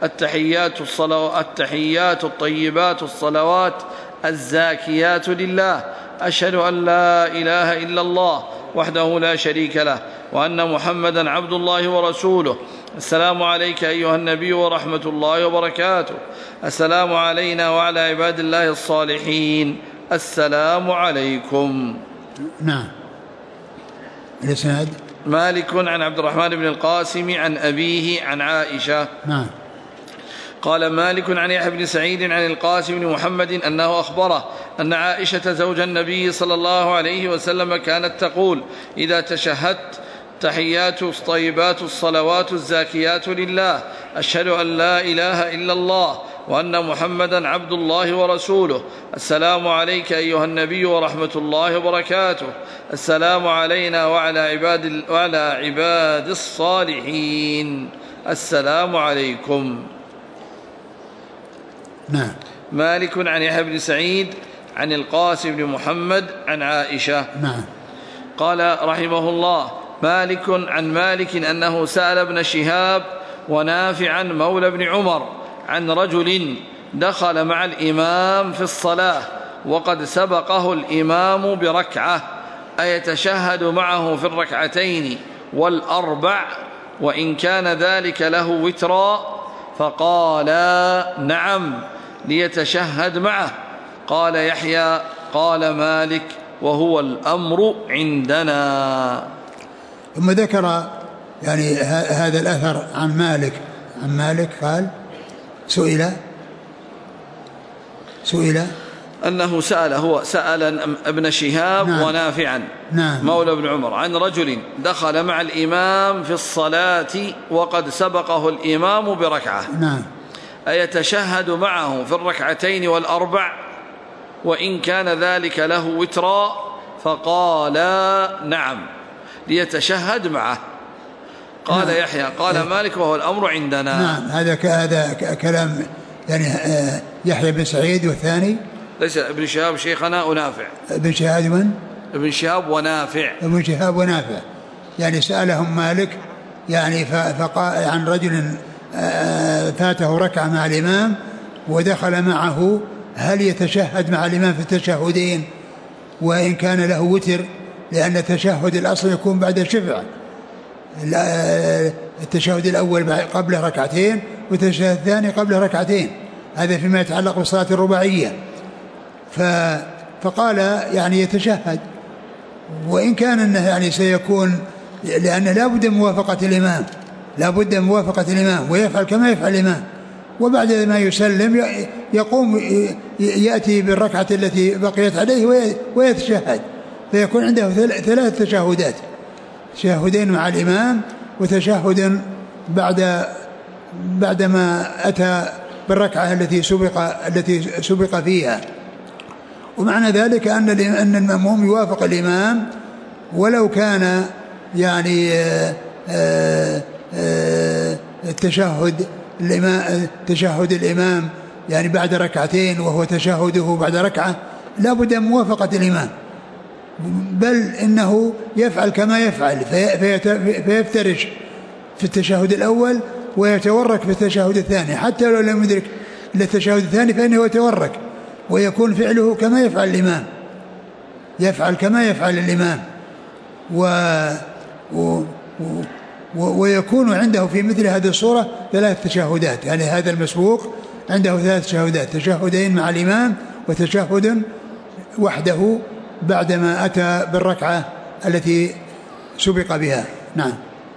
التحيات الطيبات الصلوات الزاكيات لله، أشهد أن لا إله إلا الله وحده لا شريك له وأن محمدا عبد الله ورسوله، السلام عليك أيها النبي ورحمة الله وبركاته، السلام علينا وعلى عباد الله الصالحين، السلام عليكم. نعم. الإسناد: مالك عن عبد الرحمن بن القاسم عن أبيه عن عائشة. نعم. قال مالك عن يحيى بن سعيد عن القاسم بن محمد أنه أخبره أن عائشة زوج النبي صلى الله عليه وسلم كانت تقول: إذا تشهدت تحيات الطيبات الصلوات الزاكيات لله، أشهد أن لا إله إلا الله وأن محمدا عبد الله ورسوله، السلام عليك أيها النبي ورحمة الله وبركاته، السلام علينا وعلى عباد الصالحين، السلام عليكم. نعم. مالك عن يحيى بن سعيد عن القاسم بن محمد عن عائشة. نعم. قال رحمه الله: مالك عن مالك أنه سأل ابن شهاب ونافعا مولى بن عمر عن رجل دخل مع الإمام في الصلاة وقد سبقه الإمام بركعة، أيتشهد معه في الركعتين والأربع وإن كان ذلك له وترا؟ فقال: نعم، ليتشهد معه. قال يحيى: قال مالك: وهو الأمر عندنا. ثم ذكر يعني هذا الأثر عن مالك قال: سئل أنه سأل ابن شهاب. نعم. ونافعا. نعم. مولى بن عمر عن رجل دخل مع الإمام في الصلاة وقد سبقه الإمام بركعة. نعم. أيتشهد معه في الركعتين والأربع وإن كان ذلك له وترا؟ فقال: نعم، ليتشهد معه. قال نعم. يحيى: قال مالك: وهو الأمر عندنا. نعم. هذا كلام يعني يحيى بن سعيد، والثاني ليس ابن شهاب شيخنا ونافع. ابن شهاب من؟ ابن شهاب ونافع. يعني سألهم مالك يعني فقال عن رجل فاته ركعة مع الإمام ودخل معه، هل يتشهد مع الإمام في التشهدين وإن كان له وتر؟ لأن التشهد الأصل يكون بعد الشفع، التشهد الأول قبل ركعتين والتشهد الثاني قبل ركعتين، هذا فيما يتعلق بالصلاة الرباعية. فقال يعني يتشهد، وإن كان أنه يعني سيكون، لأنه لا بد من موافقة الإمام ويفعل كما يفعل الإمام، وبعد ما يسلم يقوم يأتي بالركعة التي بقيت عليه ويتشهد، فيكون عنده 3 تشهدات: تشهدين مع الإمام وتشهد بعدما أتى بالركعة التي سبق فيها. ومعنى ذلك أن المأموم يوافق الإمام ولو كان يعني تشهد الإمام يعني بعد ركعتين وهو تشهده بعد ركعة، لا بد من موافقة الإمام، بل إنه يفعل كما يفعل، فيفترش في التشهد الأول ويتورك في التشهد الثاني، حتى لو لم يدرك التشهد الثاني فإنه يتورك ويكون فعله كما يفعل الإمام، ويكون عنده في مثل هذه الصورة 3 تشهدات. يعني هذا المسبوق عنده 3 تشهدات: تشهدين مع الإمام وتشهد وحده بعدما أتى بالركعة التي سبق بها. نعم.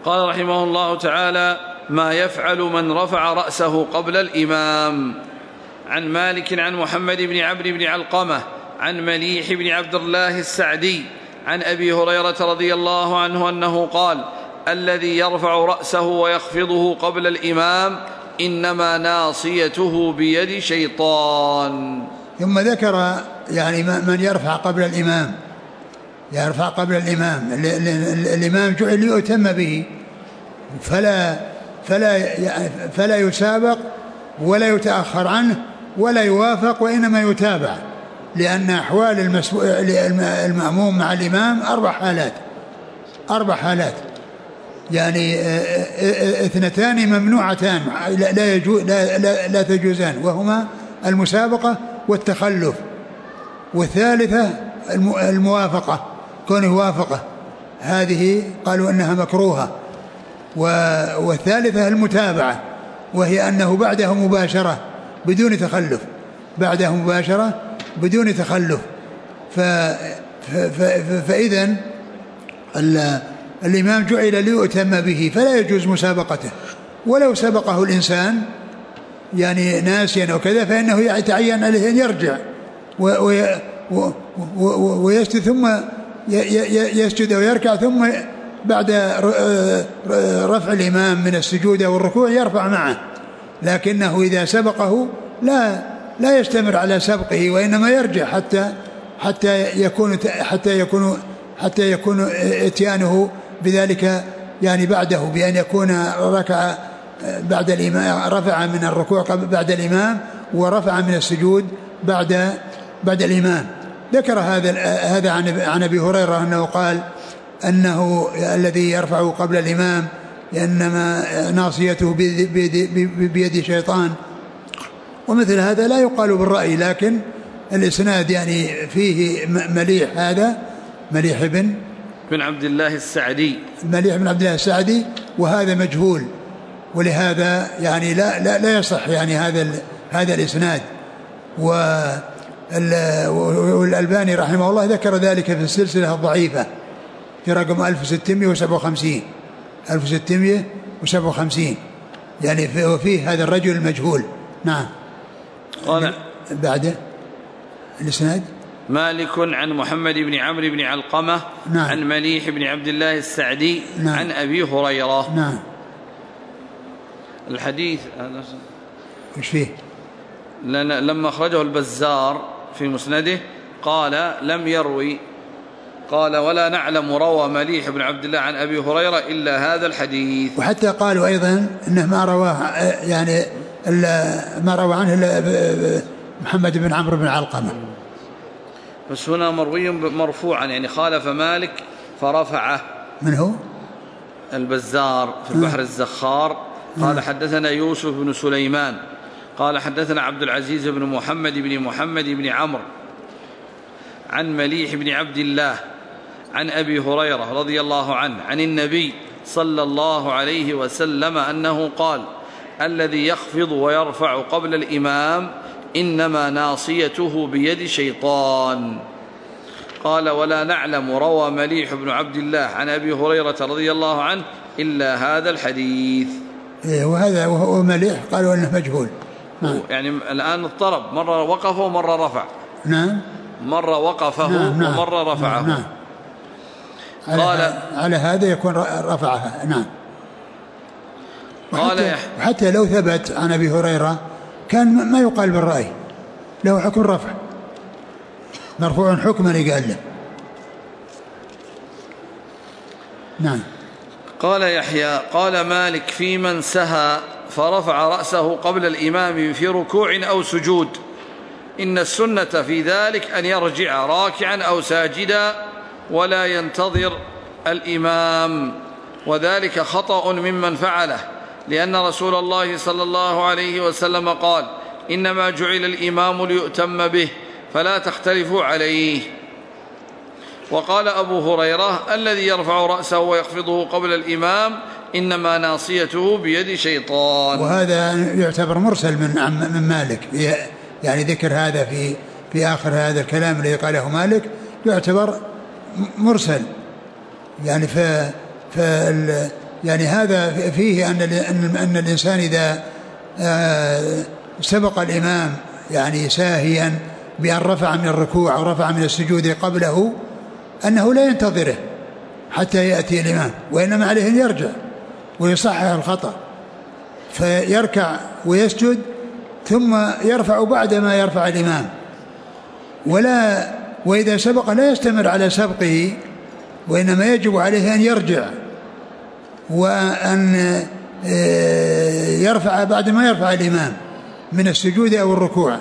قال رحمه الله تعالى: ما يفعل من رفع رأسه قبل الإمام. عن مالك عن محمد بن عمرو بن علقمة عن مليح بن عبد الله السعدي عن أبي هريرة رضي الله عنه أنه قال: الذي يرفع رأسه ويخفضه قبل الإمام إنما ناصيته بيد شيطان. ثم ذكر يعني من يرفع قبل الإمام، يرفع قبل الإمام. الإمام جعل ليؤتم به، فلا يسابق ولا يتأخر عنه ولا يوافق، وإنما يتابع، لأن أحوال المأموم مع الإمام أربع حالات يعني اثنتان ممنوعتان لا تجوزان، وهما المسابقة والتخلف، والثالثة الموافقة، كونه يوافقه هذه قالوا إنها مكروهة، والثالثة المتابعة، وهي أنه بعده مباشرة بدون تخلف. فإذن الإمام جعل ليؤتم به، فلا يجوز مسابقته، ولو سبقه الإنسان يعني ناسيا وكذا فإنه يتعين عليه أن يرجع ويسجد، ثم يسجد ويركع، ثم بعد رفع الإمام من السجود والركوع يرفع معه، لكنه إذا سبقه لا يستمر على سبقه، وإنما يرجع حتى يكون اتيانه بذلك يعني بعده، بأن يكون ركع بعد الإمام، رفع من الركوع بعد الإمام، ورفع من السجود بعد الإمام. ذكر هذا عن أبي هريرة أنه قال أنه الذي يرفع قبل الإمام إنما ناصيته بيد شيطان، ومثل هذا لا يقال بالرأي، لكن الإسناد يعني فيه مليح، هذا مليح بن عبد الله السعدي، مليح بن عبد الله السعدي، وهذا مجهول، ولهذا يعني لا يصح يعني هذا الإسناد. والألباني رحمه الله ذكر ذلك في السلسلة الضعيفة في رقم 1657 يعني فيه هذا الرجل المجهول. نعم. قال بعده الإسناد: مالك عن محمد بن عمرو بن علقمة. نعم. عن مليح بن عبد الله السعدي. نعم. عن أبي هريرة. نعم. الحديث ايش فيه؟ لما أخرجه البزار في مسنده قال لم يروي، قال ولا نعلم روى مليح بن عبد الله عن أبي هريرة إلا هذا الحديث. وحتى قالوا أيضا أنه ما رواه يعني ما روى عنه إلا محمد بن عمرو بن علقمة، بس هنا مروي مرفوعا، يعني خالف مالك فرفعه. من هو؟ البزار في البحر الزخار قال حدثنا يوسف بن سليمان قال حدثنا عبد العزيز بن محمد بن عمرو عن مليح بن عبد الله عن أبي هريرة رضي الله عنه عن النبي صلى الله عليه وسلم أنه قال: الذي يخفض ويرفع قبل الإمام إنما ناصيته بيد شيطان. قال ولا نعلم روى مليح بن عبد الله عن أبي هريرة رضي الله عنه إلا هذا الحديث. وهذا وهو مليح قالوا أنه مجهول. يعني الآن اضطرب، مرة وقفه ومرة رفع. نعم. مرة وقفه ومرة رفعه. نعم. قال على هذا يكون رفعها. نعم. وحتى لو ثبت عن أبي هريرة كان ما يقال بالرأي، له حكم رفع، مرفوع حكما يقال له. نعم. قال يحيى قال مالك في من سهى فرفع رأسه قبل الإمام في ركوع أو سجود إن السنة في ذلك أن يرجع راكعا أو ساجدا ولا ينتظر الإمام، وذلك خطأ ممن فعله، لأن رسول الله صلى الله عليه وسلم قال: إنما جعل الإمام ليؤتم به فلا تختلفوا عليه. وقال أبو هريرة: الذي يرفع رأسه ويخفضه قبل الإمام إنما ناصيته بيد شيطان. وهذا يعتبر مرسل من مالك، يعني ذكر هذا في آخر هذا الكلام الذي قاله مالك يعتبر مرسل، يعني يعني هذا فيه أن الإنسان إذا سبق الإمام يعني ساهيا بأن رفع من الركوع أو رفع من السجود قبله أنه لا ينتظره حتى يأتي الإمام، وإنما عليه أن يرجع ويصحح الخطأ، فيركع ويسجد ثم يرفع بعد ما يرفع الإمام، وإذا سبق لا يستمر على سبقه، وإنما يجب عليه أن يرجع وأن يرفع بعد ما يرفع الإمام من السجود أو الركوع.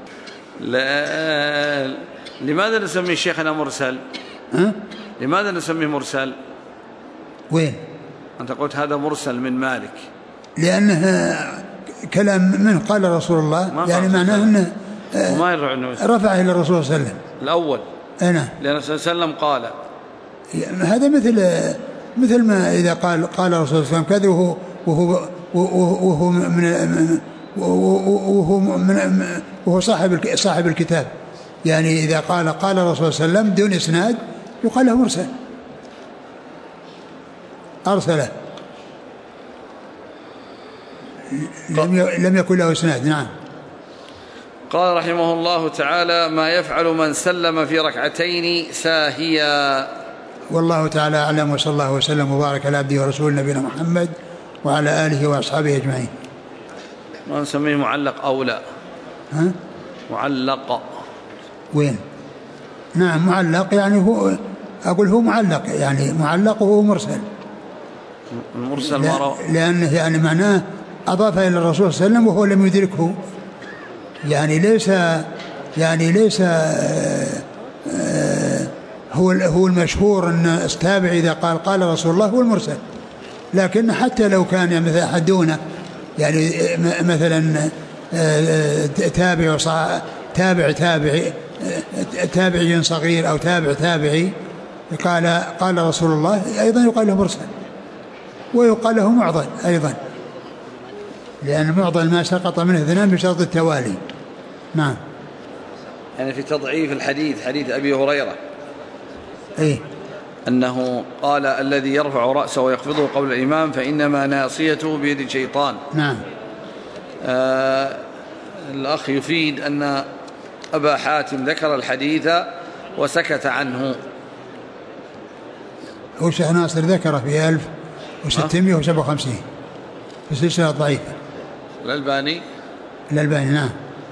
لماذا نسميه شيخنا مرسل؟ لماذا نسميه مرسل؟ وين؟ أنت قلت هذا مرسل من مالك. لأنه كلام منه قال رسول الله، يعني معناه أنه ما يرفع عنه رفعه إلى الرسول صلى الله عليه وسلم الأول. أنا لأن صلى الله عليه وسلم قال هذا مثل ما إذا قال الرسول صلى الله عليه وسلم كذا وهو صاحب الكتاب، يعني إذا قال الرسول صلى الله عليه وسلم دون إسناد يقال له مرسل، أرسله لم يكن له إسناد. نعم. قال رحمه الله تعالى: ما يفعل من سلم في ركعتين ساهيا. والله تعالى أعلم، وصلى الله وسلم وبارك على عبده ورسول نبينا محمد وعلى آله وأصحابه أجمعين. ما نسميه معلق أو لا؟ معلق وين؟ نعم معلق، يعني هو أقول هو معلق، يعني معلق وهو مرسل. المرسل ما لأنه يعني معناه أضاف إلى الرسول صلى الله عليه وسلم وهو لم يدركه، يعني ليس هو المشهور أن التابع إذا قال رسول الله هو المرسل، لكن حتى لو كان مثل أحدنا يعني مثلا تابعي صغير أو تابعي قال رسول الله أيضا يقال له مرسل، ويقال له معضل أيضا، لأن معضل ما سقط منه اثنان بشرط التوالي. نعم. يعني في تضعيف الحديث، حديث أبي هريرة أنه قال: الذي يرفع رأسه ويخفضه قبل الإمام فإنما ناصيته بيد الشيطان. نعم. الأخ يفيد أن أبا حاتم ذكر الحديث وسكت عنه. هو شيخ ناصر ذكره في 1657 في سلسلة ضعيفة. الألباني نعم.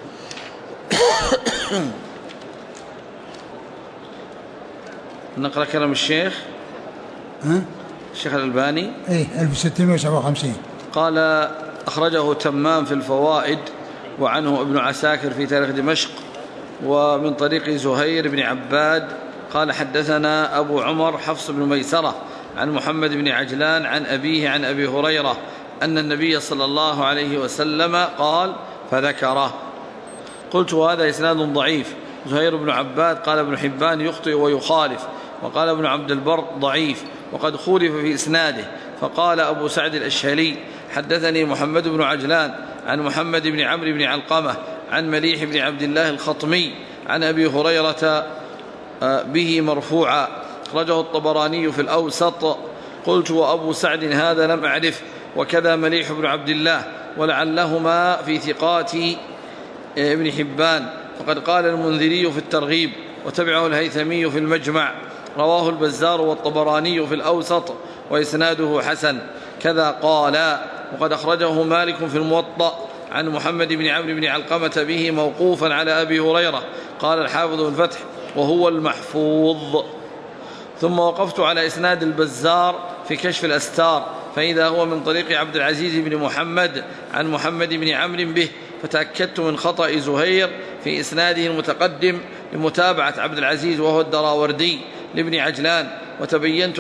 نقرأ كلام الشيخ الشيخ الألباني 1657 قال: أخرجه تمام في الفوائد، وعنه ابن عساكر في تاريخ دمشق، ومن طريق زهير بن عباد قال: حدثنا أبو عمر حفص بن ميسرة عن محمد بن عجلان عن أبيه عن أبي هريرة أن النبي صلى الله عليه وسلم قال فذكره. قلت: وهذا إسناد ضعيف. زهير بن عباد قال ابن حبان يخطئ ويخالف، وقال ابن عبد البر ضعيف وقد خولف في إسناده. فقال أبو سعد الأشهلي: حدثني محمد بن عجلان عن محمد بن عمرو بن علقمة عن مليح بن عبد الله الخطمي عن أبي هريرة به مرفوعا، أخرجه الطبراني في الأوسط. قلت: وأبو سعد هذا لم أعرف، وكذا مليح بن عبد الله، ولعلهما في ثقات ابن حبان، فقد قال المنذري في الترغيب وتبعه الهيثمي في المجمع. رواه البزار والطبراني في الأوسط وإسناده حسن، كذا قال. وقد أخرجه مالك في الموطأ عن محمد بن عمرو بن علقمة به موقوفا على أبي هريرة. قال الحافظ بن فتح: وهو المحفوظ. ثم وقفت على إسناد البزار في كشف الأستار، فإذا هو من طريق عبد العزيز بن محمد عن محمد بن عمرو به، فتأكدت من خطأ زهير في إسناده المتقدم لمتابعة عبد العزيز وهو الدراوردي لابن عجلان، وتبينت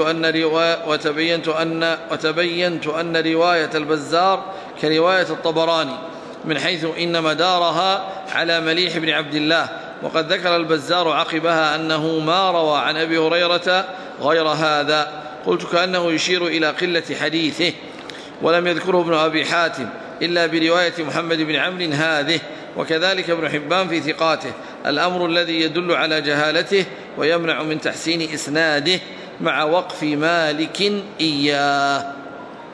أن رواية البزار كرواية الطبراني من حيث إن مدارها على مليح بن عبد الله. وقد ذكر البزار عقبها أنه ما روى عن أبي هريرة غير هذا. قلت: كأنه يشير إلى قلة حديثه، ولم يذكره ابن أبي حاتم إلا برواية محمد بن عمرو هذه، وكذلك ابن حبان في ثقاته، الأمر الذي يدل على جهالته ويمنع من تحسين إسناده مع وقف مالك إياه.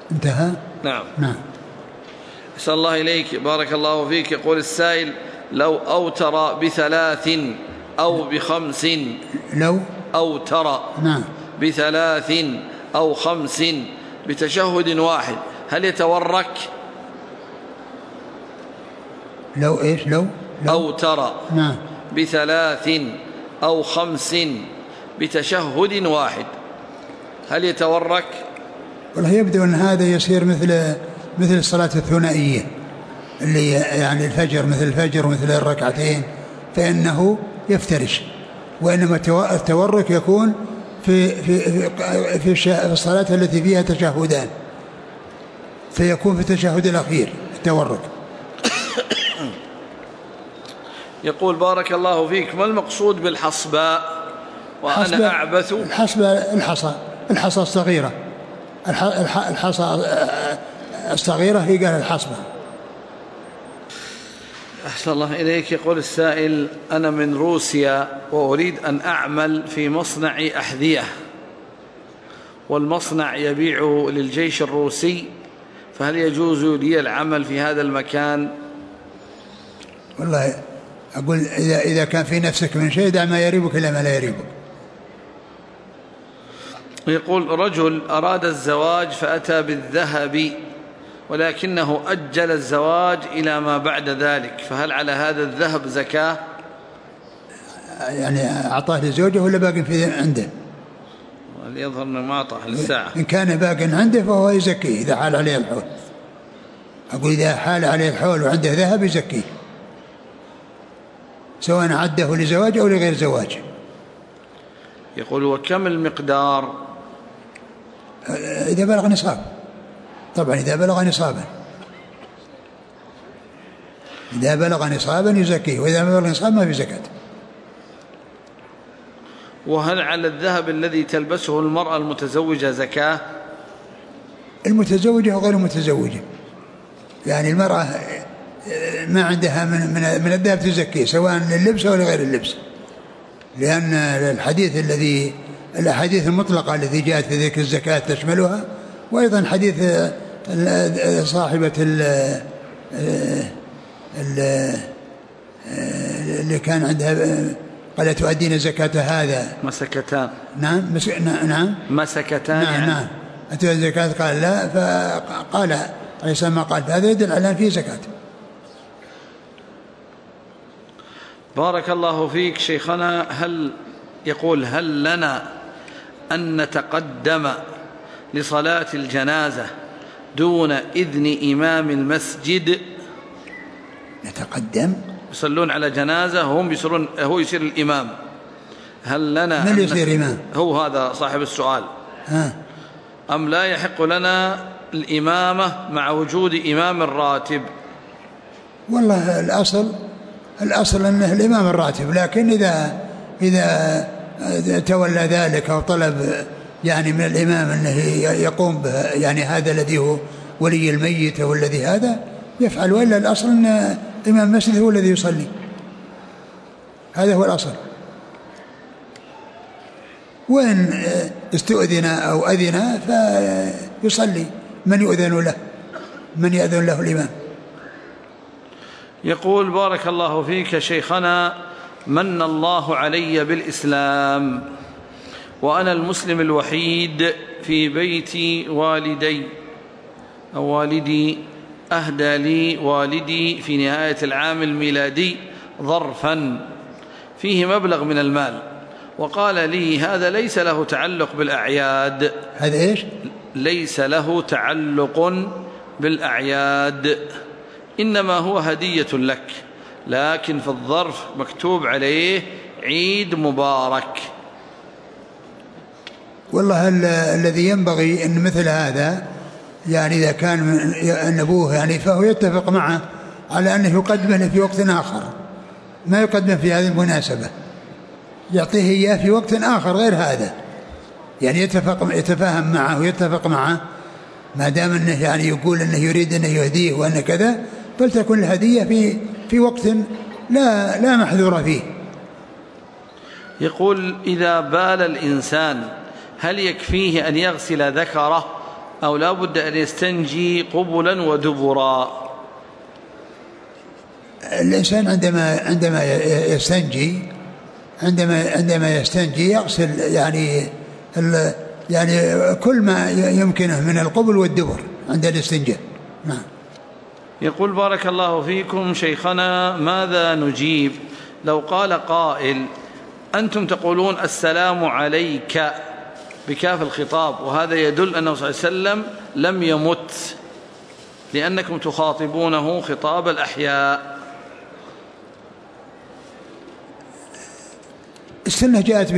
انتهى. نعم. نعم. أسأل الله إليك بارك الله فيك. يقول السائل: لو أوتر ب3 أو ب5، لو أوتر نعم ب3 أو 5 بتشهد واحد هل يتورك؟ لو إيش؟ لو أوتر نعم ب3 أو 5 بتشهد واحد هل يتورك؟ والله يبدو أن هذا يصير مثل الصلاة الثنائية اللي يعني الفجر، مثل الفجر ومثل الركعتين، فإنه يفترش. وإنما التورك يكون في الصلاة التي فيها تشهدان، فيكون في التشهد الأخير التورك. يقول بارك الله فيك: ما المقصود بالحصباء وأنا أعبث؟ الحصباء الحصى الصغيرة، الحصى الصغيرة هي قال الحصبة. أحسن الله إليك. يقول السائل: أنا من روسيا وأريد أن أعمل في مصنع أحذية، والمصنع يبيع للجيش الروسي، فهل يجوز لي العمل في هذا المكان؟ والله أقول إذا كان في نفسك من شيء دع ما يريبك إلى ما لا يريبك. يقول: رجل أراد الزواج فأتى بالذهب ولكنه أجل الزواج إلى ما بعد ذلك، فهل على هذا الذهب زكاة؟ يعني أعطاه لزوجه ولا باقي في عنده؟ يظهر أنه ما أعطاه للساعة. إن كان باقي عنده فهو يزكيه إذا حال عليه الحول. أقول إذا حال عليه الحول وعنده ذهب يزكيه، سواء عده لزواج أو لغير زواج. يقول: وكم المقدار؟ إذا بلغ نصاب، طبعا إذا بلغ نصابا، إذا بلغ نصابا يزكيه، وإذا ما بلغ نصاب ما في زكاة. وهل على الذهب الذي تلبسه المرأة المتزوجة زكاة؟ المتزوجة وغير المتزوجة، يعني المرأة ما عندها من الذهب تزكيه سواء لللبس أو لغير اللبس، لأن الأحاديث المطلقة التي جاءت في ذكر الزكاة تشملها، وأيضا حديث صاحبة اللي كان عندها قال: تؤدين زكاة هذا مسكتان. نعم نعم مسكتان. نعم أتؤدين زكاة؟ قال لا، فقال عليه السلام ما قال، هذا يدل على أن فيه زكاة. بارك الله فيك شيخنا. هل لنا أن نتقدم لصلاة الجنازة دون إذن إمام المسجد؟ نتقدم؟ يصلون على جنازة وهم يصيرون، هو يصير الإمام، هل لنا من يصير إمام؟ هو هذا صاحب السؤال. أم لا يحق لنا الإمامة مع وجود إمام الراتب؟ والله الأصل أنه الإمام الراتب، لكن إذا تولى ذلك أو طلب يعني من الإمام أنه يقوم به، يعني هذا الذي هو ولي الميت أو الذي هذا يفعل، وإلا الأصل أن إمام المسجد هو الذي يصلي، هذا هو الأصل. وإن استؤذن أو أذن فيصلي من يؤذن له الإمام. يقول: بارك الله فيك شيخنا، من الله علي بالإسلام وأنا المسلم الوحيد في بيت والدي أهدى لي والدي في نهاية العام الميلادي ظرفا فيه مبلغ من المال، وقال لي هذا ليس له تعلق بالأعياد. هذا إيش؟ ليس له تعلق بالأعياد، إنما هو هدية لك، لكن في الظرف مكتوب عليه عيد مبارك. والله الذي ينبغي أن مثل هذا، يعني إذا كان من أبوه يعني فهو يتفق معه على أنه يقدمه في وقت آخر، ما يقدم في هذه المناسبة، يعطيه إياه في وقت آخر غير هذا، يعني يتفاهم معه ويتفق معه، ما دام أنه يعني يقول أنه يريد أنه يهديه وأنه كذا، فلتكن الهدية في وقت لا محذور فيه. يقول: إذا بال الإنسان هل يكفيه أن يغسل ذكره أو لا بد أن يستنجي قبلا ودبرا؟ الإنسان عندما يستنجي يغسل يعني كل ما يمكنه من القبل والدبر عند الاستنجاء. نعم. يقول بارك الله فيكم شيخنا، ماذا نجيب لو قال قائل أنتم تقولون السلام عليك بكاف الخطاب، وهذا يدل أنه صلى الله عليه وسلم لم يمت لأنكم تخاطبونه خطاب الأحياء؟ السنة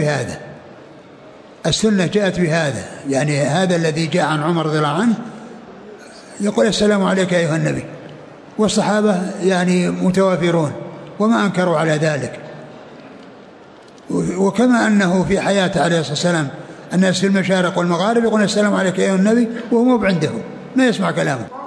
جاءت بهذا، يعني هذا الذي جاء عن عمر رضي الله عنه يقول السلام عليك أيها النبي، والصحابة يعني متوافرون وما أنكروا على ذلك. وكما أنه في حياته عليه الصلاة والسلام الناس في المشارق والمغارب يقول السلام عليك أيها النبي وهو مو عنده، ما يسمع كلامه.